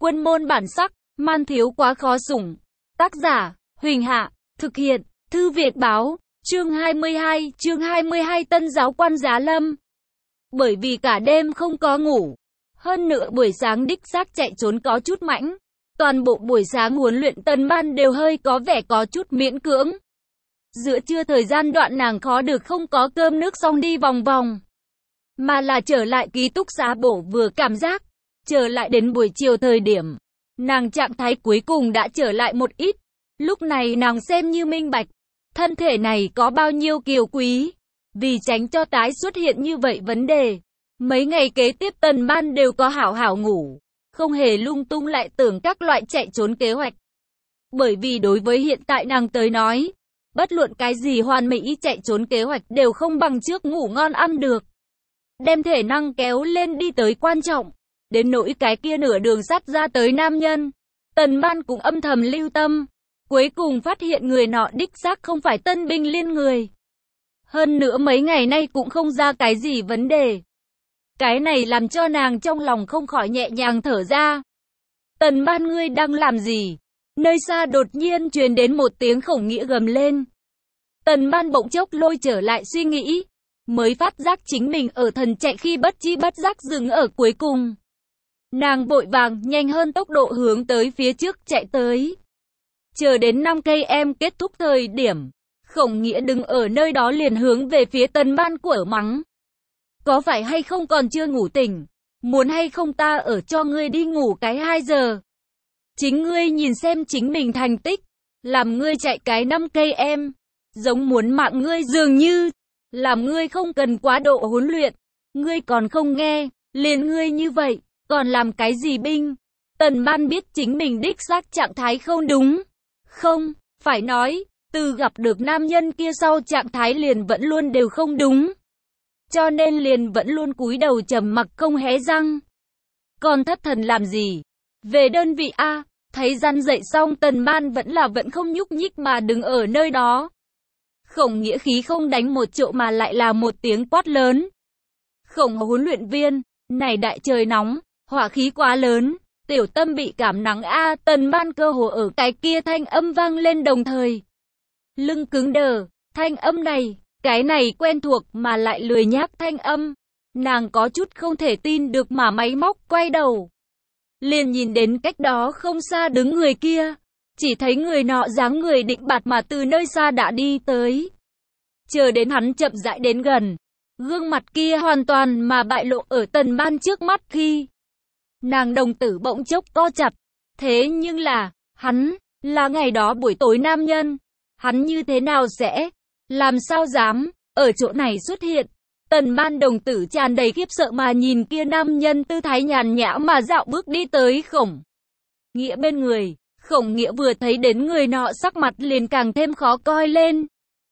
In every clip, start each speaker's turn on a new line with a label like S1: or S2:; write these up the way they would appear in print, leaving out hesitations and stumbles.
S1: Quân môn bản sắc, man thiếu quá khó sủng. Tác giả, Huỳnh Hạ, thực hiện, Thư Viện Báo, chương 22 Tân giáo quan Giá Lâm. Bởi vì cả đêm không có ngủ, hơn nữa buổi sáng đích xác chạy trốn có chút mãnh, toàn bộ buổi sáng huấn luyện Tần Ban đều hơi có vẻ có chút miễn cưỡng. Giữa trưa thời gian đoạn nàng khó được không có cơm nước xong đi vòng vòng, mà là trở lại ký túc xá bổ vừa cảm giác, trở lại đến buổi chiều thời điểm, nàng trạng thái cuối cùng đã trở lại một ít. Lúc này nàng xem như minh bạch, thân thể này có bao nhiêu kiều quý, vì tránh cho tái xuất hiện như vậy vấn đề. Mấy ngày kế tiếp Tần Ban đều có hảo hảo ngủ, không hề lung tung lại tưởng các loại chạy trốn kế hoạch. Bởi vì đối với hiện tại nàng tới nói, bất luận cái gì hoàn mỹ chạy trốn kế hoạch đều không bằng trước ngủ ngon ăn được. Đem thể năng kéo lên đi tới quan trọng, đến nỗi cái kia nửa đường sắt ra tới nam nhân. Tần Ban cũng âm thầm lưu tâm, cuối cùng phát hiện người nọ đích xác không phải Tân binh liên người. Hơn nữa mấy ngày nay cũng không ra cái gì vấn đề. Cái này làm cho nàng trong lòng không khỏi nhẹ nhàng thở ra. Tần Ban, ngươi đang làm gì? Nơi xa đột nhiên truyền đến một tiếng Khổng Nghĩa gầm lên. Tần Ban bỗng chốc lôi trở lại suy nghĩ, mới phát giác chính mình ở thần chạy khi bất chi bất giác dừng ở cuối cùng. Nàng vội vàng nhanh hơn tốc độ hướng tới phía trước chạy tới. Chờ đến 5 cây em kết thúc thời điểm, Khổng Nghĩa đứng ở nơi đó liền hướng về phía Tần Ban của mắng. Có phải hay không còn chưa ngủ tỉnh? Muốn hay không ta ở cho ngươi đi ngủ cái 2 giờ? Chính ngươi nhìn xem chính mình thành tích, làm ngươi chạy cái 5 cây em, giống muốn mạng ngươi dường như, làm ngươi không cần quá độ huấn luyện, ngươi còn không nghe, liền ngươi như vậy, còn làm cái gì binh? Tần Ban biết chính mình đích xác trạng thái không đúng, không, phải nói, từ gặp được nam nhân kia sau trạng thái liền vẫn luôn đều không đúng. Cho nên liền vẫn luôn cúi đầu trầm mặc không hé răng. Còn thất thần làm gì? Về đơn vị A, thấy răn dậy xong Tần Ban vẫn không nhúc nhích mà đứng ở nơi đó. Khổng Nghĩa khí không đánh một chỗ mà lại là một tiếng quát lớn. Khổng huấn luyện viên, này đại trời nóng, hỏa khí quá lớn, tiểu tâm bị cảm nắng A. Tần Ban cơ hồ ở cái kia thanh âm vang lên đồng thời. Lưng cứng đờ, thanh âm này, cái này quen thuộc mà lại lười nhác thanh âm. Nàng có chút không thể tin được mà máy móc quay đầu. Liền nhìn đến cách đó không xa đứng người kia. Chỉ thấy người nọ dáng người định bạt mà từ nơi xa đã đi tới. Chờ đến hắn chậm rãi đến gần, gương mặt kia hoàn toàn mà bại lộ ở Tần Ban trước mắt khi. Nàng đồng tử bỗng chốc co chặt. Thế nhưng là, hắn, là ngày đó buổi tối nam nhân. Hắn như thế nào sẽ, làm sao dám, ở chỗ này xuất hiện. Tần Ban đồng tử tràn đầy khiếp sợ mà nhìn kia nam nhân tư thái nhàn nhã mà dạo bước đi tới Khổng Nghĩa bên người. Khổng Nghĩa vừa thấy đến người nọ sắc mặt liền càng thêm khó coi lên.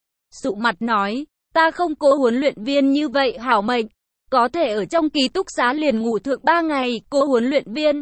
S1: Sụ mặt nói, ta không cố huấn luyện viên như vậy hảo mệnh, có thể ở trong ký túc xá liền ngủ thượng 3 ngày, cố huấn luyện viên.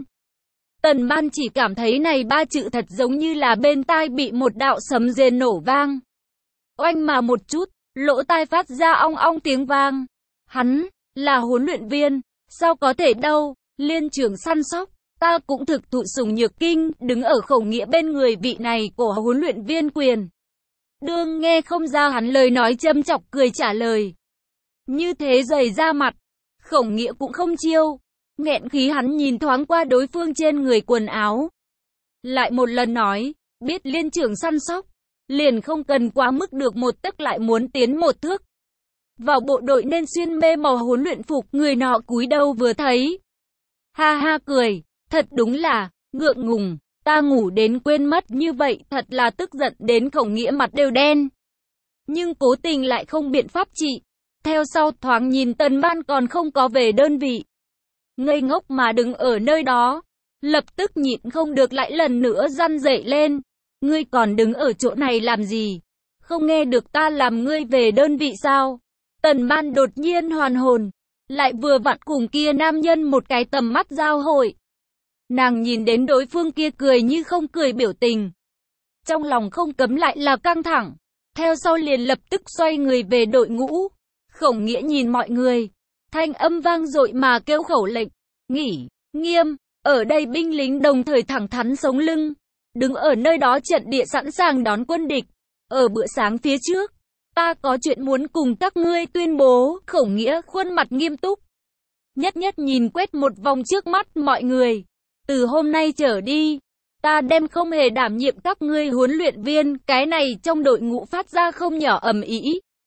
S1: Tần Ban chỉ cảm thấy này 3 chữ thật giống như là bên tai bị một đạo sấm rền nổ vang. Oanh mà một chút, lỗ tai phát ra ong ong tiếng vang. Hắn, là huấn luyện viên, sao có thể đâu, liên trưởng săn sóc. Ta cũng thực thụ sủng nhược kinh, đứng ở Khổng Nghĩa bên người vị này của huấn luyện viên quyền. Đương nghe không ra hắn lời nói châm chọc cười trả lời. Như thế dày ra mặt, Khổng Nghĩa cũng không chiêu. Nghẹn khí hắn nhìn thoáng qua đối phương trên người quần áo. Lại một lần nói, biết liên trưởng săn sóc, liền không cần quá mức được một tấc lại muốn tiến một thước. Vào bộ đội nên xuyên mê màu huấn luyện phục, người nọ cúi đầu vừa thấy. Ha ha cười. Thật đúng là, ngượng ngùng, ta ngủ đến quên mất như vậy, thật là tức giận đến Khổng Nghĩa mặt đều đen. Nhưng cố tình lại không biện pháp trị. Theo sau thoáng nhìn Tần Ban còn không có về đơn vị. Ngây ngốc mà đứng ở nơi đó. Lập tức nhịn không được lại lần nữa răn dậy lên. Ngươi còn đứng ở chỗ này làm gì? Không nghe được ta làm ngươi về đơn vị sao? Tần Ban đột nhiên hoàn hồn. Lại vừa vặn cùng kia nam nhân một cái tầm mắt giao hội. Nàng nhìn đến đối phương kia cười như không cười biểu tình. Trong lòng không cấm lại là căng thẳng. Theo sau liền lập tức xoay người về đội ngũ. Khổng Nghĩa nhìn mọi người. Thanh âm vang dội mà kêu khẩu lệnh. Nghỉ, nghiêm, Ở đây binh lính đồng thời thẳng thắn sống lưng, đứng ở nơi đó trận địa sẵn sàng đón quân địch. Ở bữa sáng phía trước, ta có chuyện muốn cùng các ngươi tuyên bố. Khổng Nghĩa khuôn mặt nghiêm túc, nhất nhất nhìn quét một vòng trước mắt mọi người. Từ hôm nay trở đi, ta đem không hề đảm nhiệm các ngươi huấn luyện viên. Cái này trong đội ngũ phát ra không nhỏ ầm ĩ.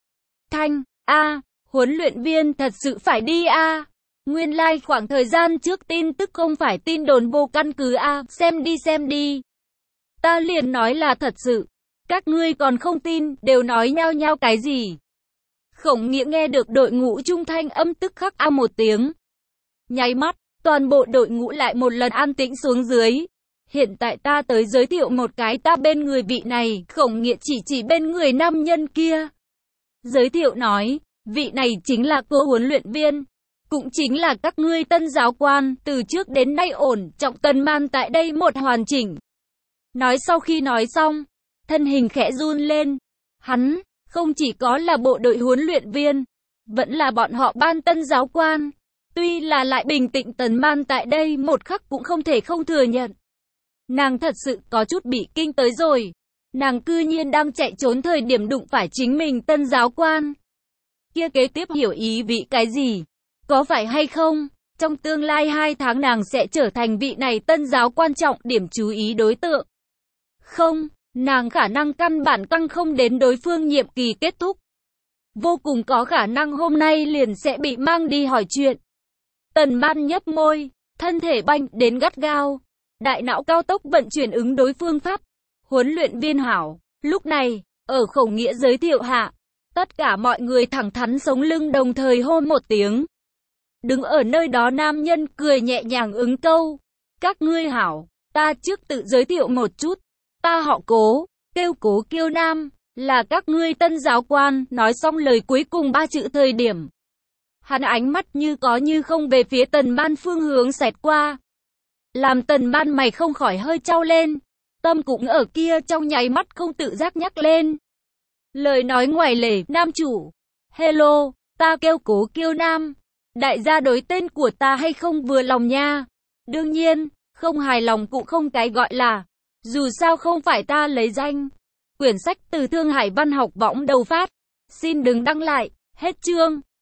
S1: Thanh, huấn luyện viên thật sự phải đi Nguyên lai khoảng thời gian trước tin tức không phải tin đồn vô căn cứ xem đi. Ta liền nói là thật sự. Các ngươi còn không tin, đều nói nhao nhao cái gì. Khổng Nghĩa nghe được đội ngũ trung thanh âm tức khắc một tiếng. Nháy mắt, toàn bộ đội ngũ lại một lần an tĩnh xuống dưới. Hiện tại ta tới giới thiệu một cái ta bên người vị này. Khổng Nghĩa chỉ bên người nam nhân kia. Giới thiệu nói, vị này chính là cô huấn luyện viên. Cũng chính là các ngươi tân giáo quan, từ trước đến nay ổn trọng Tần Man tại đây một hoàn chỉnh. Nói sau khi nói xong, thân hình khẽ run lên. Hắn, không chỉ có là bộ đội huấn luyện viên, vẫn là bọn họ ban tân giáo quan. Tuy là lại bình tĩnh Tần Man tại đây một khắc cũng không thể không thừa nhận. Nàng thật sự có chút bị kinh tới rồi. Nàng cư nhiên đang chạy trốn thời điểm đụng phải chính mình tân giáo quan. Kia kế tiếp hiểu ý vị cái gì? Có phải hay không? Trong tương lai 2 tháng nàng sẽ trở thành vị này tân giáo quan trọng điểm chú ý đối tượng. Không, nàng khả năng căn bản căng không đến đối phương nhiệm kỳ kết thúc. Vô cùng có khả năng hôm nay liền sẽ bị mang đi hỏi chuyện. Tần Man nhấp môi, thân thể banh đến gắt gao. Đại não cao tốc vận chuyển ứng đối phương pháp. Huấn luyện viên hảo. Lúc này, ở Khổng Nghĩa giới thiệu hạ, tất cả mọi người thẳng thắn sống lưng đồng thời hô một tiếng. Đứng ở nơi đó nam nhân cười nhẹ nhàng ứng câu. Các ngươi hảo, ta trước tự giới thiệu một chút. Ta họ Cố, kêu Cố Kiêu Nam, là các ngươi tân giáo quan. Nói xong lời cuối cùng 3 chữ thời điểm, hắn ánh mắt như có như không về phía Tần Man phương hướng xẹt qua. Làm Tần Man mày không khỏi hơi chau lên. Tâm cũng ở kia trong nháy mắt không tự giác nhắc lên. Lời nói ngoài lề, nam chủ. Hello, ta kêu Cố Kiêu Nam. Đại gia đối tên của ta hay không vừa lòng nha. Đương nhiên, không hài lòng cũng không cái gọi là. Dù sao không phải ta lấy danh. Quyển sách từ Thương Hải Văn học võng đầu phát. Xin đừng đăng lại. Hết chương.